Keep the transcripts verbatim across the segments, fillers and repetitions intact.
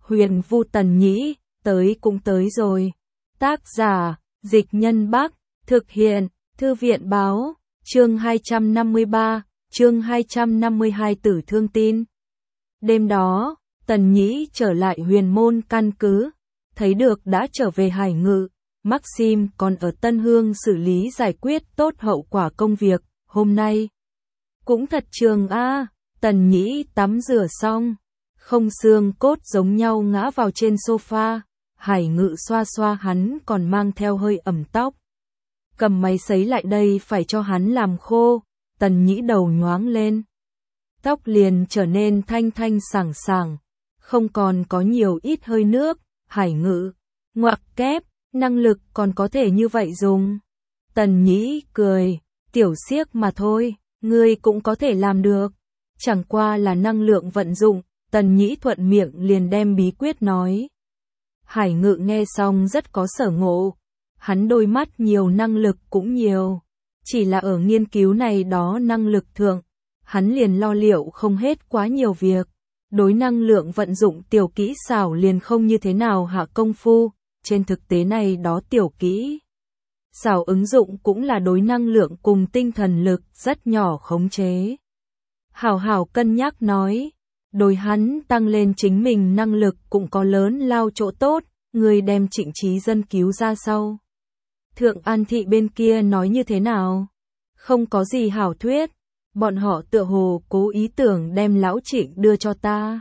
Huyền Vu Tần Nhĩ, tới cũng tới rồi. Tác giả, Dịch Nhân Bắc, thực hiện, Thư viện Báo, chương hai trăm năm mươi ba, chương hai trăm năm mươi hai Tử Thương Tin. Đêm đó, Tần Nhĩ trở lại Huyền Môn căn cứ, thấy được đã trở về Hải Ngự, Maxim còn ở Tân Hương xử lý giải quyết tốt hậu quả công việc, hôm nay. Cũng thật trường a. Tần Nhĩ tắm rửa xong, không xương cốt giống nhau ngã vào trên sofa, Hải Ngự xoa xoa hắn còn mang theo hơi ẩm tóc. Cầm máy sấy lại đây phải cho hắn làm khô, Tần Nhĩ đầu nhoáng lên. Tóc liền trở nên thanh thanh sảng sảng, không còn có nhiều ít hơi nước, Hải Ngự, ngoặc kép, năng lực còn có thể như vậy dùng. Tần Nhĩ cười, tiểu siếc mà thôi, ngươi cũng có thể làm được. Chẳng qua là năng lượng vận dụng, Tần Nhĩ thuận miệng liền đem bí quyết nói. Hải Ngự nghe xong rất có sở ngộ, hắn đôi mắt nhiều năng lực cũng nhiều, chỉ là ở nghiên cứu này đó năng lực thượng, hắn liền lo liệu không hết quá nhiều việc, đối năng lượng vận dụng tiểu kỹ xảo liền không như thế nào hạ công phu, trên thực tế này đó tiểu kỹ xảo ứng dụng cũng là đối năng lượng cùng tinh thần lực rất nhỏ khống chế. Hảo hảo cân nhắc nói, đối hắn tăng lên chính mình năng lực cũng có lớn lao chỗ tốt, người đem Trịnh Trí Dân cứu ra sau. Thượng An Thị bên kia nói như thế nào? Không có gì hảo thuyết, bọn họ tựa hồ cố ý tưởng đem lão Trịnh đưa cho ta.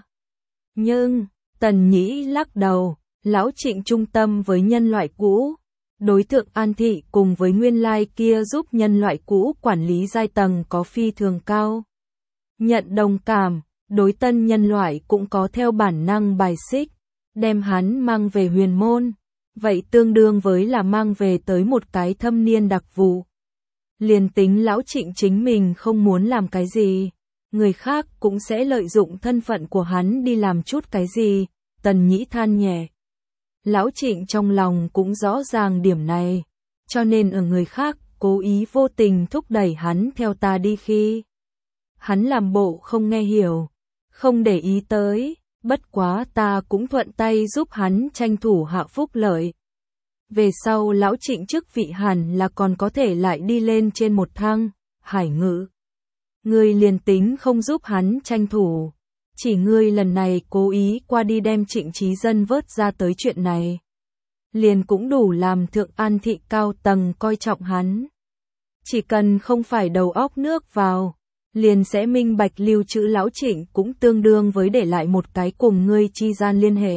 Nhưng, Tần Nhĩ lắc đầu, lão Trịnh trung tâm với nhân loại cũ. Đối tượng An Thị cùng với nguyên lai kia giúp nhân loại cũ quản lý giai tầng có phi thường cao. Nhận đồng cảm, đối tân nhân loại cũng có theo bản năng bài xích, đem hắn mang về Huyền Môn, vậy tương đương với là mang về tới một cái thâm niên đặc vụ. Liền tính lão Trịnh chính mình không muốn làm cái gì, người khác cũng sẽ lợi dụng thân phận của hắn đi làm chút cái gì, Tần Nhĩ than nhẹ. Lão Trịnh trong lòng cũng rõ ràng điểm này, cho nên ở người khác cố ý vô tình thúc đẩy hắn theo ta đi khi. Hắn làm bộ không nghe hiểu, không để ý tới, bất quá ta cũng thuận tay giúp hắn tranh thủ hạ phúc lợi. Về sau lão Trịnh chức vị hẳn là còn có thể lại đi lên trên một thang, Hải Ngự. Ngươi liền tính không giúp hắn tranh thủ, chỉ ngươi lần này cố ý qua đi đem Trịnh Trí Dân vớt ra tới chuyện này. Liền cũng đủ làm Thượng An Thị cao tầng coi trọng hắn. Chỉ cần không phải đầu óc nước vào, liền sẽ minh bạch lưu trữ lão Trịnh cũng tương đương với để lại một cái cùng ngươi chi gian liên hệ.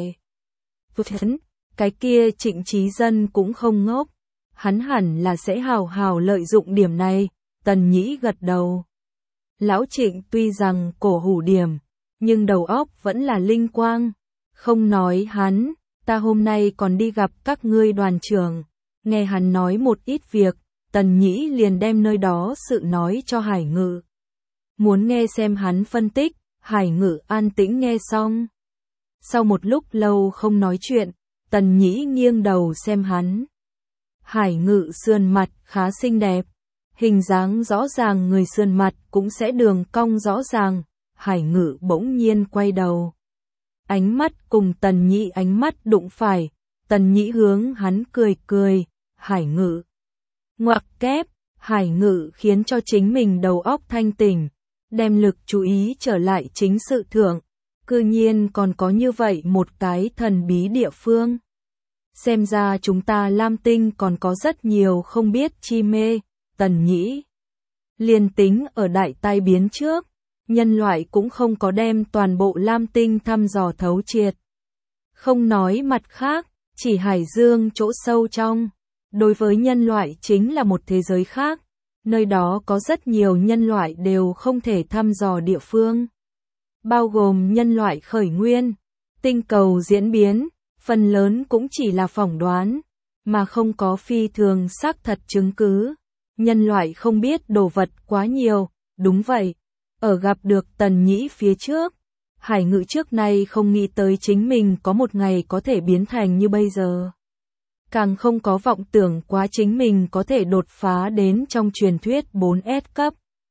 Cái kia Trịnh Trí Dân cũng không ngốc, hắn hẳn là sẽ hào hào lợi dụng điểm này, Tần Nhĩ gật đầu. Lão Trịnh tuy rằng cổ hủ điểm, nhưng đầu óc vẫn là linh quang, không nói hắn, ta hôm nay còn đi gặp các ngươi đoàn trưởng, nghe hắn nói một ít việc, Tần Nhĩ liền đem nơi đó sự nói cho Hải Ngự. Muốn nghe xem hắn phân tích, Hải Ngự an tĩnh nghe xong. Sau một lúc lâu không nói chuyện, Tần Nhĩ nghiêng đầu xem hắn. Hải Ngự sườn mặt khá xinh đẹp, hình dáng rõ ràng người sườn mặt cũng sẽ đường cong rõ ràng, Hải Ngự bỗng nhiên quay đầu. Ánh mắt cùng Tần Nhĩ ánh mắt đụng phải, Tần Nhĩ hướng hắn cười cười, Hải Ngự. Ngoặc kép, Hải Ngự khiến cho chính mình đầu óc thanh tỉnh, đem lực chú ý trở lại chính sự thượng, cư nhiên còn có như vậy một cái thần bí địa phương. Xem ra chúng ta Lam Tinh còn có rất nhiều không biết chi mê, Tần Nhĩ. Liên tính ở đại tai biến trước, nhân loại cũng không có đem toàn bộ Lam Tinh thăm dò thấu triệt. Không nói mặt khác, chỉ Hải Dương chỗ sâu trong, đối với nhân loại chính là một thế giới khác, nơi đó có rất nhiều nhân loại đều không thể thăm dò địa phương. Bao gồm nhân loại khởi nguyên, tinh cầu diễn biến, phần lớn cũng chỉ là phỏng đoán, mà không có phi thường xác thật chứng cứ. Nhân loại không biết đồ vật quá nhiều, đúng vậy. Ở gặp được Tần Nhĩ phía trước, Hải Ngự trước nay không nghĩ tới chính mình có một ngày có thể biến thành như bây giờ. Càng không có vọng tưởng quá chính mình có thể đột phá đến trong truyền thuyết bốn S cấp.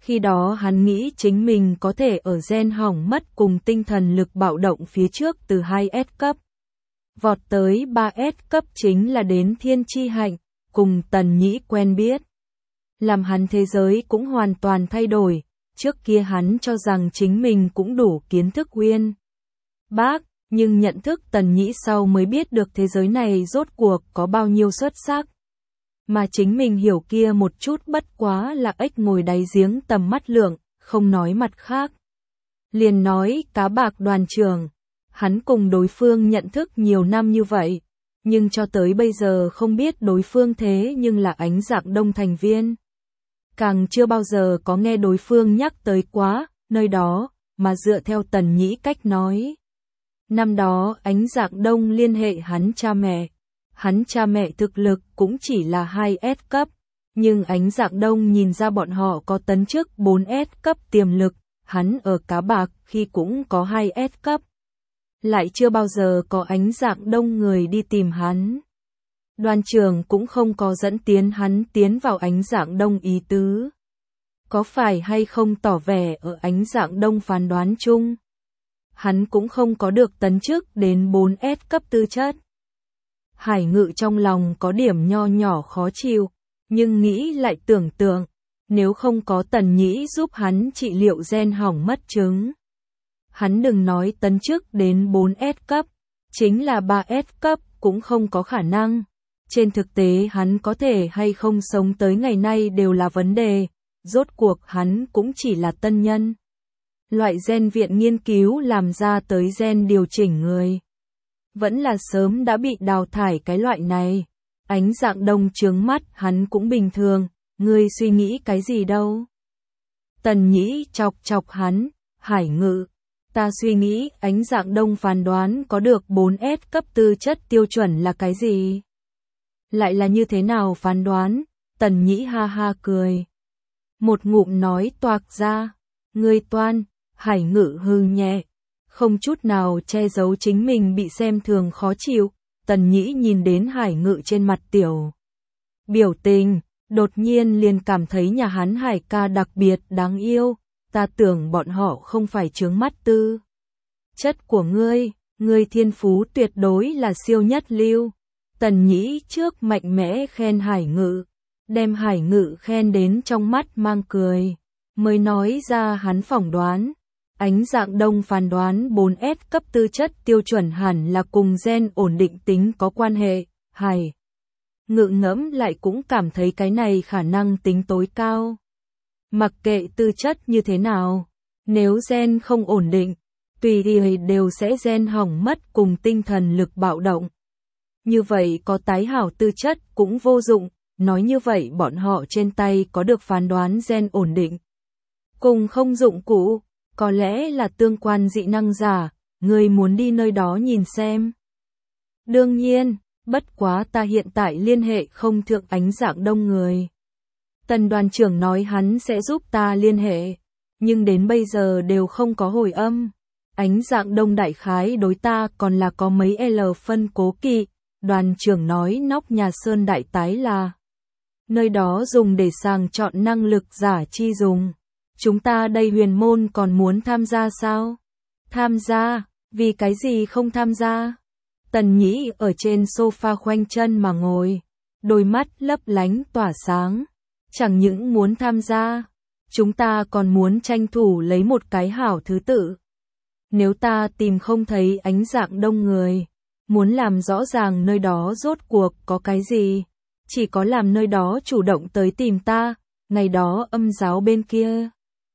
Khi đó hắn nghĩ chính mình có thể ở gen hỏng mất cùng tinh thần lực bạo động phía trước từ hai S cấp. Vọt tới ba S cấp chính là đến thiên chi hạnh, cùng Tần Nhĩ quen biết. Làm hắn thế giới cũng hoàn toàn thay đổi, trước kia hắn cho rằng chính mình cũng đủ kiến thức uyên bác, nhưng nhận thức Tần Nhĩ sau mới biết được thế giới này rốt cuộc có bao nhiêu xuất sắc. Mà chính mình hiểu kia một chút bất quá là ếch ngồi đáy giếng tầm mắt lượng, không nói mặt khác. Liền nói cá bạc đoàn trưởng, hắn cùng đối phương nhận thức nhiều năm như vậy, nhưng cho tới bây giờ không biết đối phương thế nhưng là Ánh Dạng Đông thành viên. Càng chưa bao giờ có nghe đối phương nhắc tới quá, nơi đó, mà dựa theo Tần Nhĩ cách nói. Năm đó Ánh Dạng Đông liên hệ hắn cha mẹ. Hắn cha mẹ thực lực cũng chỉ là hai S cấp, nhưng Ánh Dạng Đông nhìn ra bọn họ có tấn chức bốn S cấp tiềm lực, hắn ở cá bạc khi cũng có hai S cấp. Lại chưa bao giờ có Ánh Dạng Đông người đi tìm hắn. Đoàn trưởng cũng không có dẫn tiến hắn tiến vào Ánh Dạng Đông ý tứ. Có phải hay không tỏ vẻ ở Ánh Dạng Đông phán đoán chung. Hắn cũng không có được tấn chức đến bốn S cấp tư chất. Hải Ngự trong lòng có điểm nho nhỏ khó chịu, nhưng nghĩ lại tưởng tượng, nếu không có Tần Nhĩ giúp hắn trị liệu gen hỏng mất chứng. Hắn đừng nói tấn chức đến bốn S cấp, chính là ba S cấp cũng không có khả năng. Trên thực tế hắn có thể hay không sống tới ngày nay đều là vấn đề, rốt cuộc hắn cũng chỉ là tân nhân. Loại gen viện nghiên cứu làm ra tới gen điều chỉnh người. Vẫn là sớm đã bị đào thải cái loại này. Ánh Dạng Đông trướng mắt hắn cũng bình thường, ngươi suy nghĩ cái gì đâu. Tần Nhĩ chọc chọc hắn, Hải Ngự. Ta suy nghĩ Ánh Dạng Đông phán đoán có được bốn S cấp tư chất tiêu chuẩn là cái gì? Lại là như thế nào phán đoán? Tần Nhĩ ha ha cười. Một ngụm nói toạc ra. Ngươi toan, Hải Ngự hư nhẹ. Không chút nào che giấu chính mình bị xem thường khó chịu, Tần Nhĩ nhìn đến Hải Ngự trên mặt tiểu biểu tình, đột nhiên liền cảm thấy nhà hắn Hải ca đặc biệt đáng yêu, ta tưởng bọn họ không phải chướng mắt tư chất của ngươi, ngươi thiên phú tuyệt đối là siêu nhất lưu. Tần Nhĩ trước mạnh mẽ khen Hải Ngự, đem Hải Ngự khen đến trong mắt mang cười, mới nói ra hắn phỏng đoán. Ánh Dạng Đông phán đoán bốn S cấp tư chất tiêu chuẩn hẳn là cùng gen ổn định tính có quan hệ, Hải Ngự ngẫm lại cũng cảm thấy cái này khả năng tính tối cao. Mặc kệ tư chất như thế nào, nếu gen không ổn định, tùy thì đều sẽ gen hỏng mất cùng tinh thần lực bạo động. Như vậy có tái hảo tư chất cũng vô dụng, nói như vậy bọn họ trên tay có được phán đoán gen ổn định. Cùng không dụng cụ. Có lẽ là tương quan dị năng giả, ngươi muốn đi nơi đó nhìn xem. Đương nhiên, bất quá ta hiện tại liên hệ không thượng Ánh Dạng Đông người. Tần đoàn trưởng nói hắn sẽ giúp ta liên hệ, nhưng đến bây giờ đều không có hồi âm. Ánh Dạng Đông đại khái đối ta còn là có mấy L phân cố kỵ, đoàn trưởng nói nóc nhà Sơn Đại Tái là nơi đó dùng để sàng chọn năng lực giả chi dùng. Chúng ta đây huyền môn còn muốn tham gia sao? Tham gia, vì cái gì không tham gia? Tần Nhĩ ở trên sofa khoanh chân mà ngồi, đôi mắt lấp lánh tỏa sáng. Chẳng những muốn tham gia, chúng ta còn muốn tranh thủ lấy một cái hảo thứ tự. Nếu ta tìm không thấy Ánh Dạng Đông người, muốn làm rõ ràng nơi đó rốt cuộc có cái gì, chỉ có làm nơi đó chủ động tới tìm ta, ngày đó âm giáo bên kia.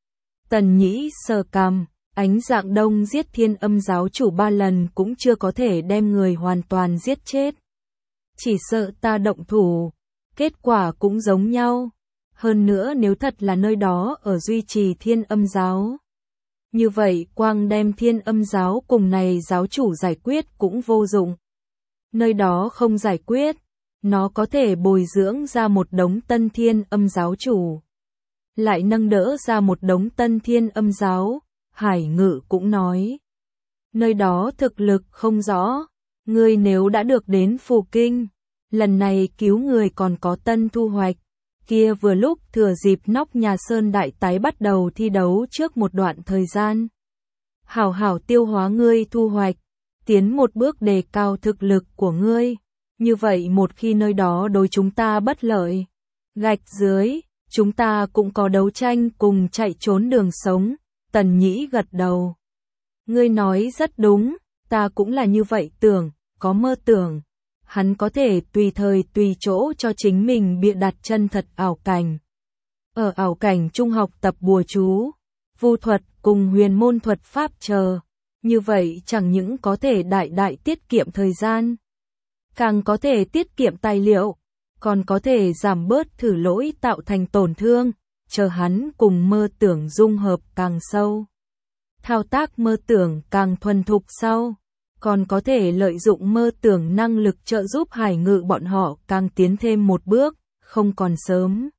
Tần Nhĩ sờ cằm, Ánh Dạng Đông giết Thiên Âm giáo chủ ba lần cũng chưa có thể đem người hoàn toàn giết chết. Chỉ sợ ta động thủ, kết quả cũng giống nhau. Hơn nữa nếu thật là nơi đó ở duy trì Thiên Âm giáo, như vậy quang đem Thiên Âm giáo cùng này giáo chủ giải quyết cũng vô dụng. Nơi đó không giải quyết, nó có thể bồi dưỡng ra một đống tân Thiên Âm giáo chủ. Lại nâng đỡ ra một đống tân Thiên Âm giáo, Hải Ngự cũng nói. Nơi đó thực lực không rõ, ngươi nếu đã được đến Phù Kinh, lần này cứu người còn có tân thu hoạch, kia vừa lúc thừa dịp Nóc Nhà Sơn đại tái bắt đầu thi đấu trước một đoạn thời gian. Hảo hảo tiêu hóa ngươi thu hoạch, tiến một bước đề cao thực lực của ngươi. Như vậy một khi nơi đó đối chúng ta bất lợi, gạch dưới, chúng ta cũng có đấu tranh cùng chạy trốn đường sống. Tần Nhĩ gật đầu. Ngươi nói rất đúng, ta cũng là như vậy tưởng, có mơ tưởng. Hắn có thể tùy thời tùy chỗ cho chính mình bịa đặt chân thật ảo cảnh. Ở ảo cảnh trung học tập bùa chú, vu thuật cùng huyền môn thuật pháp chờ. Như vậy chẳng những có thể đại đại tiết kiệm thời gian, càng có thể tiết kiệm tài liệu, còn có thể giảm bớt thử lỗi tạo thành tổn thương, chờ hắn cùng mơ tưởng dung hợp càng sâu. Thao tác mơ tưởng càng thuần thục sau, còn có thể lợi dụng mơ tưởng năng lực trợ giúp Hải Ngự bọn họ càng tiến thêm một bước, không còn sớm.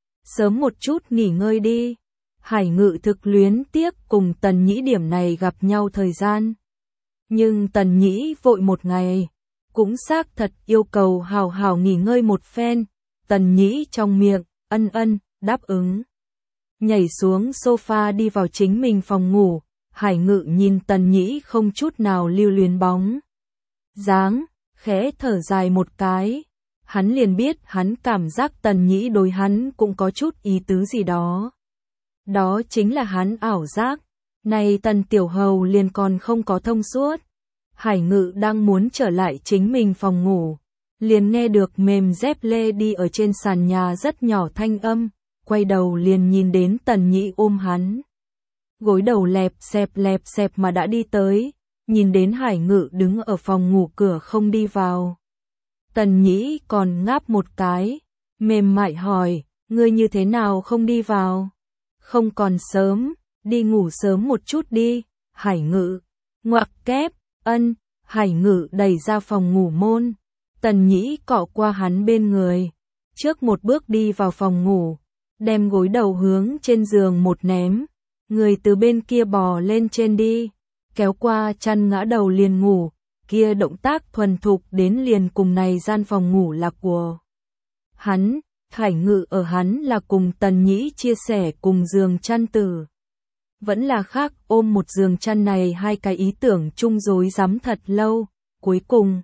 Sớm một chút nghỉ ngơi đi. Hải Ngự thực luyến tiếc cùng Tần Nhĩ điểm này gặp nhau thời gian. Nhưng Tần Nhĩ vội một ngày, cũng xác thật yêu cầu hào hào nghỉ ngơi một phen. Tần Nhĩ trong miệng, ân ân, đáp ứng. Nhảy xuống sofa đi vào chính mình phòng ngủ, Hải Ngự nhìn Tần Nhĩ không chút nào lưu luyến bóng dáng, khẽ thở dài một cái. Hắn liền biết hắn cảm giác Tần Nhĩ đối hắn cũng có chút ý tứ gì đó. Đó chính là hắn ảo giác. Này Tần Tiểu Hầu liền còn không có thông suốt. Hải Ngự đang muốn trở lại chính mình phòng ngủ, liền nghe được mềm dép lê đi ở trên sàn nhà rất nhỏ thanh âm, quay đầu liền nhìn đến Tần Nhĩ ôm hắn. Gối đầu lẹp xẹp lẹp xẹp mà đã đi tới, nhìn đến Hải Ngự đứng ở phòng ngủ cửa không đi vào. Tần Nhĩ còn ngáp một cái, mềm mại hỏi, ngươi như thế nào không đi vào? Không còn sớm, đi ngủ sớm một chút đi. Hải Ngự, ngoặc kép, ân. Hải Ngự đẩy ra phòng ngủ môn. Tần Nhĩ cọ qua hắn bên người, trước một bước đi vào phòng ngủ, đem gối đầu hướng trên giường một ném. Người từ bên kia bò lên trên đi, kéo qua chăn ngã đầu liền ngủ. Kia động tác thuần thục đến liền cùng này gian phòng ngủ là của hắn. Hải Ngự ở hắn là cùng Tần Nhĩ chia sẻ cùng giường chăn tử. Vẫn là khác ôm một giường chăn này hai cái ý tưởng chung rối rắm thật lâu. Cuối cùng,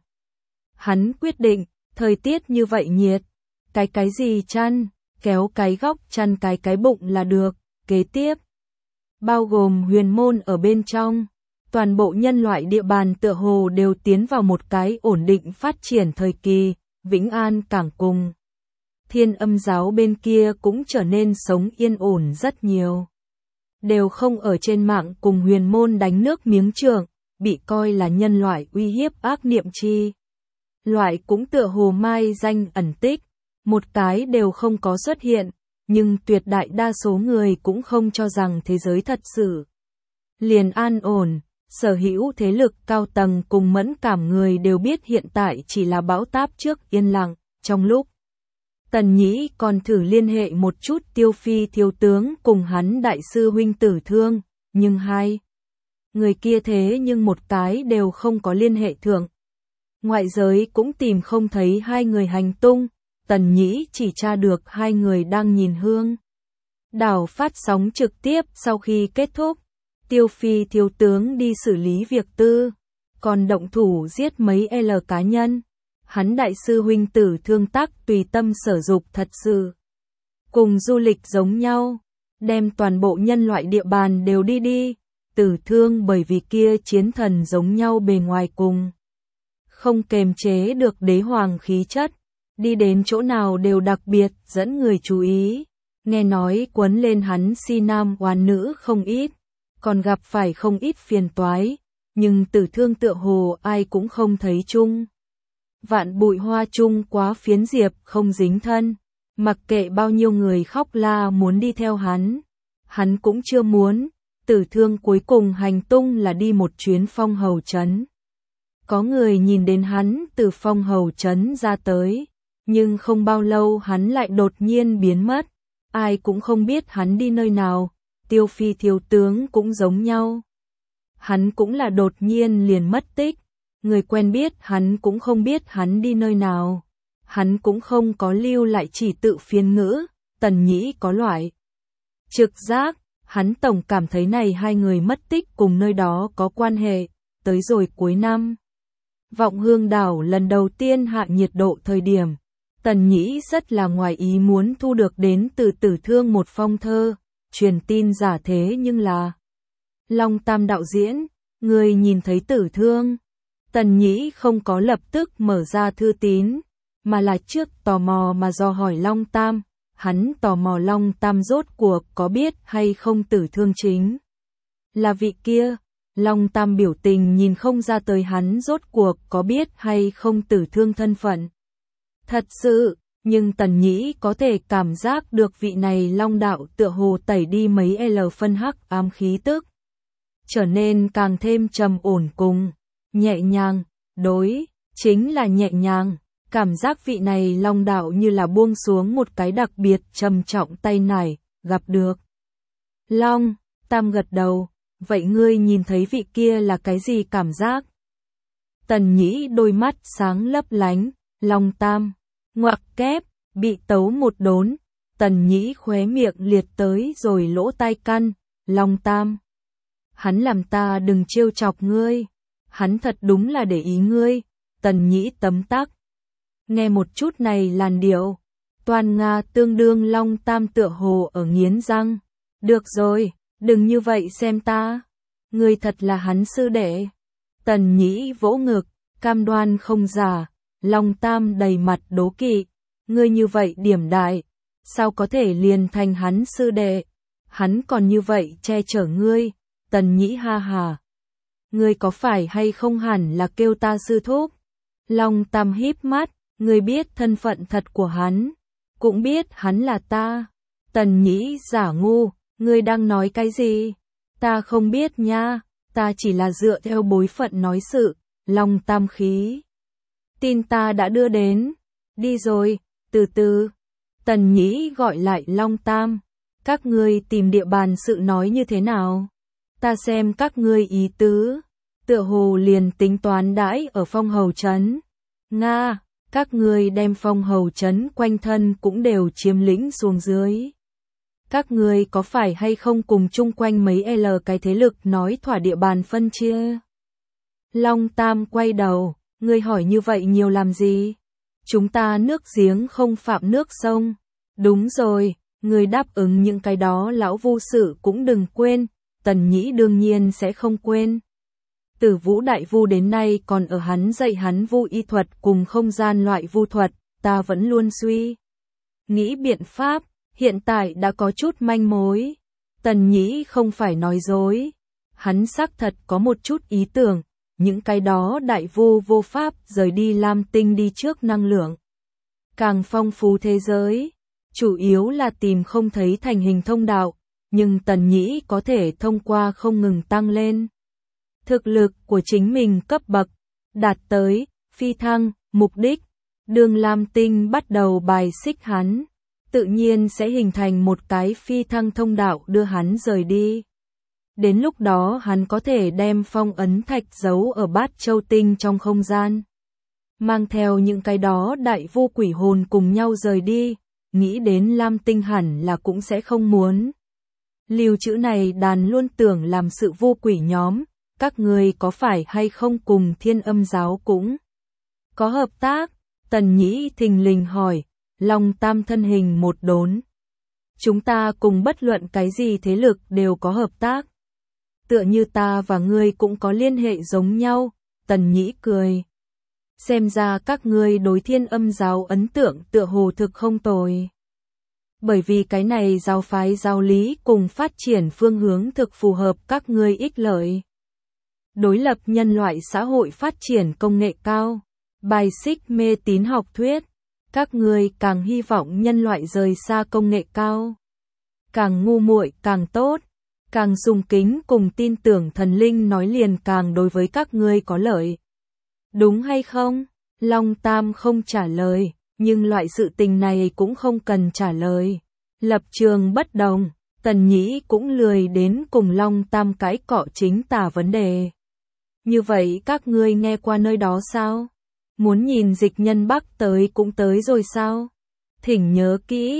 hắn quyết định, thời tiết như vậy nhiệt, cái cái gì chăn, kéo cái góc chăn cái cái bụng là được. Kế tiếp, bao gồm huyền môn ở bên trong, toàn bộ nhân loại địa bàn tựa hồ đều tiến vào một cái ổn định phát triển thời kỳ. Vĩnh An Cảng cùng Thiên Âm giáo bên kia cũng trở nên sống yên ổn rất nhiều. Đều không ở trên mạng cùng huyền môn đánh nước miếng trượng, bị coi là nhân loại uy hiếp ác niệm chi. Loại cũng tựa hồ mai danh ẩn tích, một cái đều không có xuất hiện, nhưng tuyệt đại đa số người cũng không cho rằng thế giới thật sự liền an ổn. Sở hữu thế lực cao tầng cùng mẫn cảm người đều biết hiện tại chỉ là bão táp trước yên lặng. Trong lúc Tần Nhĩ còn thử liên hệ một chút Tiêu Phi thiếu tướng cùng hắn đại sư huynh Tử Thương, nhưng hai người kia thế nhưng một cái đều không có liên hệ thượng. Ngoại giới cũng tìm không thấy hai người hành tung, Tần Nhĩ chỉ tra được hai người đang nhìn Hương đảo phát sóng trực tiếp. Sau khi kết thúc, Tiêu Phi thiếu tướng đi xử lý việc tư, còn động thủ giết mấy L cá nhân. Hắn đại sư huynh Tử Thương tắc tùy tâm sở dục thật sự. Cùng du lịch giống nhau, đem toàn bộ nhân loại địa bàn đều đi đi. Tử Thương bởi vì kia chiến thần giống nhau bề ngoài cùng không kềm chế được đế hoàng khí chất, đi đến chỗ nào đều đặc biệt dẫn người chú ý. Nghe nói quấn lên hắn si nam oán nữ không ít, còn gặp phải không ít phiền toái, nhưng Tử Thương tựa hồ ai cũng không thấy chung. Vạn bụi hoa chung quá phiến diệp không dính thân, mặc kệ bao nhiêu người khóc la muốn đi theo hắn, hắn cũng chưa muốn. Tử Thương cuối cùng hành tung là đi một chuyến Phong Hầu trấn. Có người nhìn đến hắn từ Phong Hầu trấn ra tới, nhưng không bao lâu hắn lại đột nhiên biến mất, ai cũng không biết hắn đi nơi nào. Tiêu Phi thiếu tướng cũng giống nhau, hắn cũng là đột nhiên liền mất tích. Người quen biết hắn cũng không biết hắn đi nơi nào, hắn cũng không có lưu lại chỉ tự phiên ngữ, Tần Nhĩ có loại trực giác, hắn tổng cảm thấy này hai người mất tích cùng nơi đó có quan hệ. Tới rồi cuối năm, Vọng Hương đảo lần đầu tiên hạ nhiệt độ thời điểm, Tần Nhĩ rất là ngoài ý muốn thu được đến từ Tử Thương một phong thơ, truyền tin giả thế nhưng là Long Tam đạo diễn, người nhìn thấy Tử Thương. Tần Nhĩ không có lập tức mở ra thư tín, mà là trước tò mò mà dò hỏi Long Tam, hắn tò mò Long Tam rốt cuộc có biết hay không Tử Thương chính là vị kia. Long Tam biểu tình nhìn không ra tới hắn rốt cuộc có biết hay không Tử Thương thân phận. Thật sự, nhưng Tần Nhĩ có thể cảm giác được vị này Long đạo tựa hồ tẩy đi mấy L phân hắc ám khí tức, trở nên càng thêm trầm ổn cùng nhẹ nhàng, đối, chính là nhẹ nhàng, cảm giác vị này Long đạo như là buông xuống một cái đặc biệt trầm trọng tay nải, gặp được. Long Tam gật đầu, vậy ngươi nhìn thấy vị kia là cái gì cảm giác? Tần Nhĩ đôi mắt sáng lấp lánh, Long Tam, ngoặc kép, bị tấu một đốn, Tần Nhĩ khóe miệng liệt tới rồi lỗ tai căn, Long Tam. Hắn làm ta đừng trêu chọc ngươi, hắn thật đúng là để ý ngươi, Tần Nhĩ tấm tắc. Nghe một chút này làn điệu, toàn Nga tương đương Long Tam tựa hồ ở nghiến răng, được rồi, đừng như vậy xem ta, ngươi thật là hắn sư đệ. Tần Nhĩ vỗ ngực, cam đoan không giả, Long Tam đầy mặt đố kỵ, ngươi như vậy điểm đại, sao có thể liền thành hắn sư đệ, hắn còn như vậy che chở ngươi. Tần Nhĩ ha hà, ngươi có phải hay không hẳn là kêu ta sư thúc? Long Tam híp mắt, ngươi biết thân phận thật của hắn, cũng biết hắn là ta. Tần Nhĩ giả ngu, ngươi đang nói cái gì? Ta không biết nha, ta chỉ là dựa theo bối phận nói sự. Long Tam khí, tin ta đã đưa đến, đi rồi, từ từ. Tần Nhĩ gọi lại Long Tam, các ngươi tìm địa bàn sự nói như thế nào? Ta xem các ngươi ý tứ, tựa hồ liền tính toán đãi ở Phong Hầu trấn. Nga, các ngươi đem Phong Hầu trấn quanh thân cũng đều chiếm lĩnh xuống dưới. Các ngươi có phải hay không cùng chung quanh mấy L cái thế lực nói thỏa địa bàn phân chia? Long Tam quay đầu, ngươi hỏi như vậy nhiều làm gì? Chúng ta nước giếng không phạm nước sông. Đúng rồi, ngươi đáp ứng những cái đó lão vu sự cũng đừng quên. Tần Nhĩ đương nhiên sẽ không quên. Từ Vũ Đại Vu đến nay còn ở hắn dạy hắn vu y thuật cùng không gian loại vu thuật, ta vẫn luôn suy nghĩ biện pháp, hiện tại đã có chút manh mối. Tần Nhĩ không phải nói dối, hắn xác thật có một chút ý tưởng, những cái đó đại vu vô pháp rời đi Lam Tinh đi trước năng lượng càng phong phú thế giới, chủ yếu là tìm không thấy thành hình thông đạo. Nhưng Tần Nhĩ có thể thông qua không ngừng tăng lên thực lực của chính mình cấp bậc, đạt tới phi thăng, mục đích, đường Lam Tinh bắt đầu bài xích hắn, tự nhiên sẽ hình thành một cái phi thăng thông đạo đưa hắn rời đi. Đến lúc đó hắn có thể đem phong ấn thạch giấu ở Bát Châu Tinh trong không gian, mang theo những cái đó đại vu quỷ hồn cùng nhau rời đi, nghĩ đến Lam Tinh hẳn là cũng sẽ không muốn. Lưu trữ này đàn luôn tưởng làm sự vô quỷ nhóm, các người có phải hay không cùng Thiên Âm giáo cũng có hợp tác? Tần Nhĩ thình lình hỏi, Long Tam thân hình một đốn. Chúng ta cùng bất luận cái gì thế lực đều có hợp tác. Tựa như ta và ngươi cũng có liên hệ giống nhau, Tần Nhĩ cười. Xem ra các ngươi đối Thiên Âm giáo ấn tượng tựa hồ thực không tồi. Bởi vì cái này giáo phái giáo lý cùng phát triển phương hướng thực phù hợp các ngươi ích lợi. Đối lập nhân loại xã hội phát triển công nghệ cao, bài xích mê tín học thuyết, các ngươi càng hy vọng nhân loại rời xa công nghệ cao. Càng ngu muội càng tốt, càng dùng kính cùng tin tưởng thần linh nói liền càng đối với các ngươi có lợi. Đúng hay không? Long Tam không trả lời. Nhưng loại sự tình này cũng không cần trả lời. Lập trường bất đồng, Tần Nhĩ cũng lười đến cùng Long Tam cái cọ chính tả vấn đề. Như vậy các ngươi nghe qua nơi đó sao? Muốn nhìn Dịch Nhân Bắc tới cũng tới rồi sao? Thỉnh nhớ kỹ,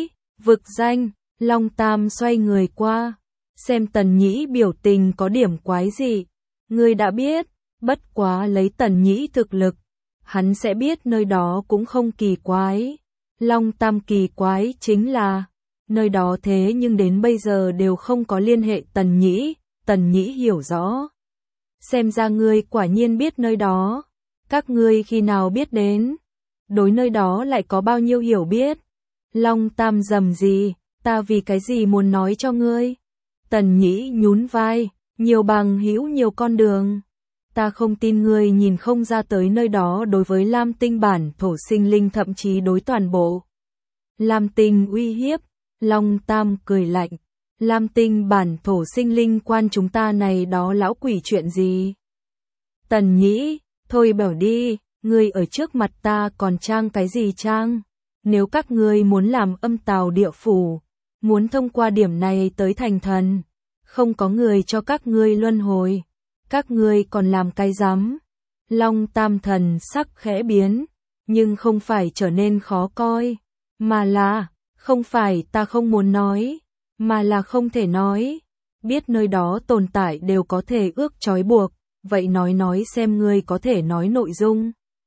Vực danh, Long Tam xoay người qua, xem Tần Nhĩ biểu tình có điểm quái gì. Ngươi đã biết, bất quá lấy Tần Nhĩ thực lực, hắn sẽ biết nơi đó cũng không kỳ quái. Long Tam kỳ quái chính là, nơi đó thế nhưng đến bây giờ đều không có liên hệ Tần Nhĩ. Tần Nhĩ hiểu rõ. Xem ra ngươi quả nhiên biết nơi đó. Các ngươi khi nào biết đến? Đối nơi đó lại có bao nhiêu hiểu biết? Long Tam rầm gì, ta vì cái gì muốn nói cho ngươi? Tần Nhĩ nhún vai, nhiều bằng hữu nhiều con đường. Ta không tin ngươi nhìn không ra tới nơi đó đối với Lam Tinh bản thổ sinh linh thậm chí đối toàn bộ Lam Tinh uy hiếp. Long Tam cười lạnh. Lam Tinh bản thổ sinh linh quan chúng ta này đó lão quỷ chuyện gì? Tần Nhĩ, thôi bảo đi, ngươi ở trước mặt ta còn trang cái gì trang? Nếu các ngươi muốn làm âm tào địa phủ, muốn thông qua điểm này tới thành thần, không có người cho các ngươi luân hồi, các ngươi còn làm cái rắm? Long Tam thần sắc khẽ biến, nhưng không phải trở nên khó coi, mà là, không phải ta không muốn nói, mà là không thể nói. Biết nơi đó tồn tại đều có thể ước trói buộc, vậy nói nói xem ngươi có thể nói nội dung.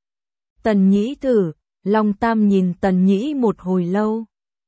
Tần Nhĩ thử, Long Tam nhìn Tần Nhĩ một hồi lâu.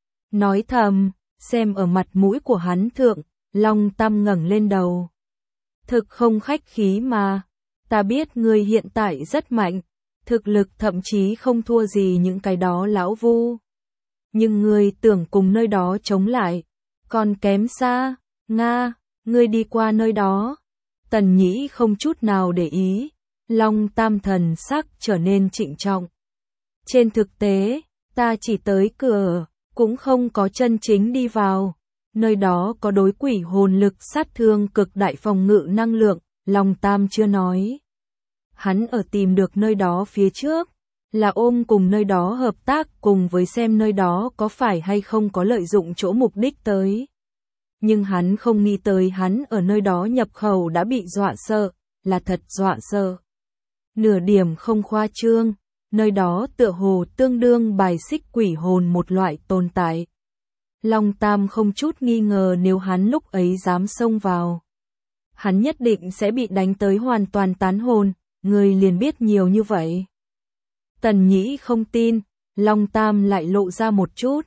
Nói thầm, xem ở mặt mũi của hắn thượng, Long Tam ngẩng lên đầu. Thực không khách khí mà, ta biết ngươi hiện tại rất mạnh, thực lực thậm chí không thua gì những cái đó lão vu. Nhưng ngươi tưởng cùng nơi đó chống lại, còn kém xa, Nga, ngươi đi qua nơi đó. Tần Nhĩ không chút nào để ý, Long Tam thần sắc trở nên trịnh trọng. Trên thực tế, ta chỉ tới cửa, cũng không có chân chính đi vào. Nơi đó có đối quỷ hồn lực sát thương cực đại phòng ngự năng lượng, Long Tam chưa nói. Hắn ở tìm được nơi đó phía trước, là ôm cùng nơi đó hợp tác cùng với xem nơi đó có phải hay không có lợi dụng chỗ mục đích tới. Nhưng hắn không nghĩ tới hắn ở nơi đó nhập khẩu đã bị dọa sợ, là thật dọa sợ. Nửa điểm không khoa trương, nơi đó tựa hồ tương đương bài xích quỷ hồn một loại tồn tại. Long Tam không chút nghi ngờ nếu hắn lúc ấy dám xông vào, hắn nhất định sẽ bị đánh tới hoàn toàn tán hồn, người liền biết nhiều như vậy. Tần Nhĩ không tin, Long Tam lại lộ ra một chút.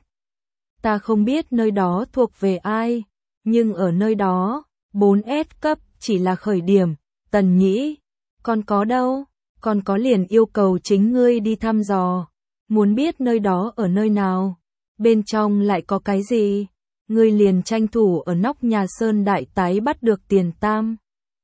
Ta không biết nơi đó thuộc về ai, nhưng ở nơi đó, bốn S cấp chỉ là khởi điểm. Tần Nhĩ, còn có đâu, còn có liền yêu cầu chính ngươi đi thăm dò, muốn biết nơi đó ở nơi nào, bên trong lại có cái gì, ngươi liền tranh thủ ở nóc nhà Sơn Đại Tái bắt được Tiền Tam.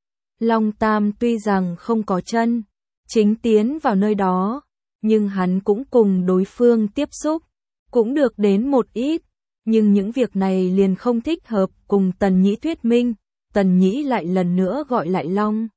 Long Tam tuy rằng không có chân chính tiến vào nơi đó, nhưng hắn cũng cùng đối phương tiếp xúc, cũng được đến một ít, nhưng những việc này liền không thích hợp cùng Tần Nhĩ thuyết minh. Tần Nhĩ lại lần nữa gọi lại Long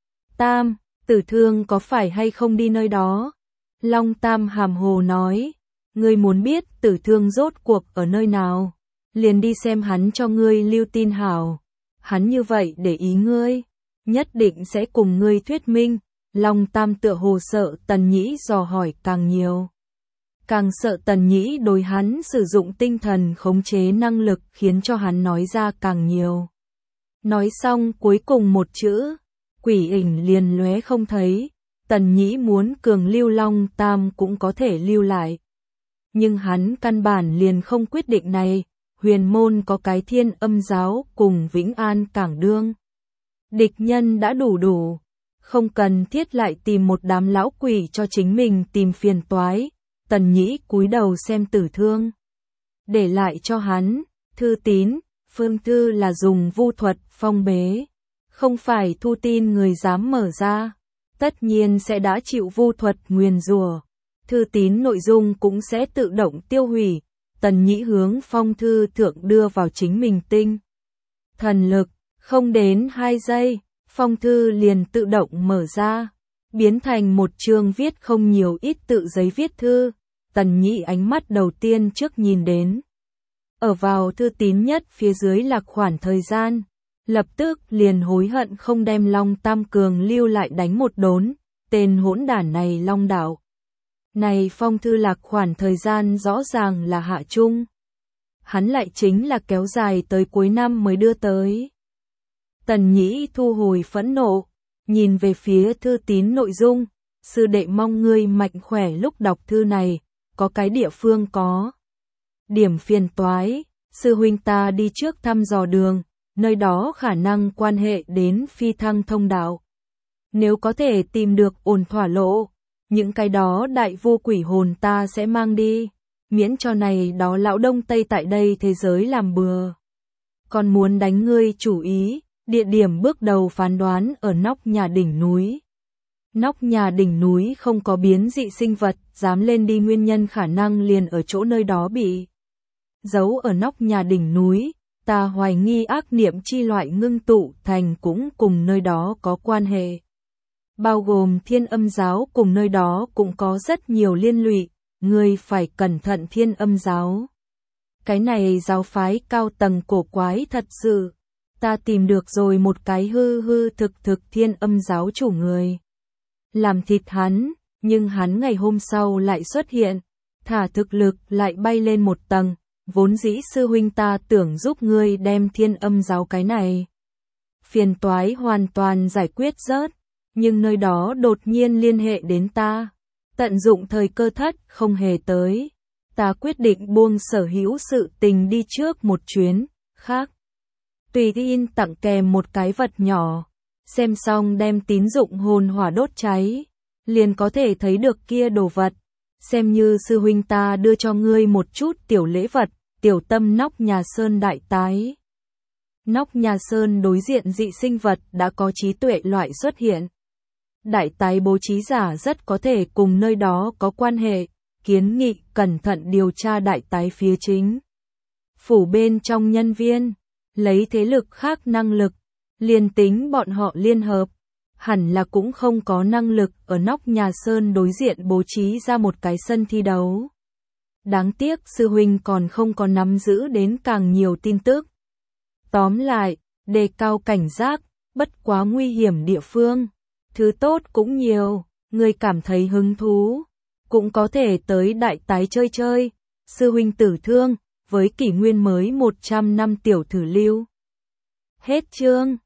Tam, Tử Thương có phải hay không đi nơi đó? Long Tam hàm hồ nói, ngươi muốn biết Tử Thương rốt cuộc ở nơi nào, liền đi xem hắn cho ngươi lưu tin hảo. Hắn như vậy để ý ngươi, nhất định sẽ cùng ngươi thuyết minh. Long Tam tựa hồ sợ Tần Nhĩ dò hỏi càng nhiều, càng sợ Tần Nhĩ đối hắn sử dụng tinh thần khống chế năng lực khiến cho hắn nói ra càng nhiều. Nói xong cuối cùng một chữ, quỷ ảnh liền lóe không thấy. Tần Nhĩ muốn cường lưu Long Tam cũng có thể lưu lại, nhưng hắn căn bản liền không quyết định này. Huyền môn có cái Thiên Âm giáo cùng Vĩnh An Cảng Đương, địch nhân đã đủ đủ, không cần thiết lại tìm một đám lão quỷ cho chính mình tìm phiền toái. Tần Nhĩ cúi đầu xem Tử Thương, để lại cho hắn thư tín. Phương thư là dùng vu thuật phong bế, không phải thu tin người dám mở ra, tất nhiên sẽ đã chịu vu thuật nguyền rủa. Thư tín nội dung cũng sẽ tự động tiêu hủy. Tần Nhĩ hướng phong thư thượng đưa vào chính mình tinh thần lực, không đến hai giây, phong thư liền tự động mở ra, biến thành một chương viết không nhiều ít tự giấy viết thư. Tần Nhĩ ánh mắt đầu tiên trước nhìn đến, ở vào thư tín nhất phía dưới là khoảng thời gian, lập tức liền hối hận không đem Long Tam cường lưu lại đánh một đốn. Tên hỗn đản này Long đạo này phong thư lạc khoản thời gian rõ ràng là hạ trung. hắn lại chính là kéo dài tới cuối năm mới đưa tới. Tần Nhĩ thu hồi phẫn nộ, nhìn về phía thư tín nội dung, sư đệ mong ngươi mạnh khỏe lúc đọc thư này, có cái địa phương có điểm phiền toái, sư huynh ta đi trước thăm dò đường, nơi đó khả năng quan hệ đến phi thăng thông đạo. Nếu có thể tìm được ổn thỏa lộ, những cái đó đại vô quỷ hồn ta sẽ mang đi, miễn cho này đó lão đông tây tại đây thế giới làm bừa. Còn muốn đánh ngươi chủ ý, địa điểm bước đầu phán đoán ở nóc nhà đỉnh núi. Nóc nhà đỉnh núi không có biến dị sinh vật, dám lên đi nguyên nhân khả năng liền ở chỗ nơi đó bị giấu ở nóc nhà đỉnh núi, ta hoài nghi ác niệm chi loại ngưng tụ thành cũng cùng nơi đó có quan hệ. Bao gồm Thiên Âm giáo cùng nơi đó cũng có rất nhiều liên lụy, ngươi phải cẩn thận Thiên Âm giáo. Cái này giáo phái cao tầng cổ quái thật sự, ta tìm được rồi một cái hư hư thực thực Thiên Âm giáo chủ người. Làm thịt hắn, nhưng hắn ngày hôm sau lại xuất hiện, thả thực lực lại bay lên một tầng, vốn dĩ sư huynh ta tưởng giúp ngươi đem Thiên Âm giáo cái này phiền toái hoàn toàn giải quyết rớt, nhưng nơi đó đột nhiên liên hệ đến ta, tận dụng thời cơ thất không hề tới, ta quyết định buông sở hữu sự tình đi trước một chuyến, khác. Tùy in tặng kèm một cái vật nhỏ, xem xong đem tín dụng hồn hỏa đốt cháy, liền có thể thấy được kia đồ vật, xem như sư huynh ta đưa cho ngươi một chút tiểu lễ vật, tiểu tâm nóc nhà sơn đại tái. Nóc nhà sơn đối diện dị sinh vật đã có trí tuệ loại xuất hiện. Đại tái bố trí giả rất có thể cùng nơi đó có quan hệ, kiến nghị cẩn thận điều tra đại tái phía chính. Phủ bên trong nhân viên, lấy thế lực khác năng lực, liền tính bọn họ liên hợp, hẳn là cũng không có năng lực ở nóc nhà sơn đối diện bố trí ra một cái sân thi đấu. Đáng tiếc sư huynh còn không có nắm giữ đến càng nhiều tin tức. Tóm lại, đề cao cảnh giác, bất quá nguy hiểm địa phương. Thứ tốt cũng nhiều, người cảm thấy hứng thú, cũng có thể tới đại tái chơi chơi. Sư huynh tử thương, với kỷ nguyên mới một trăm năm tiểu thử lưu. Hết chương.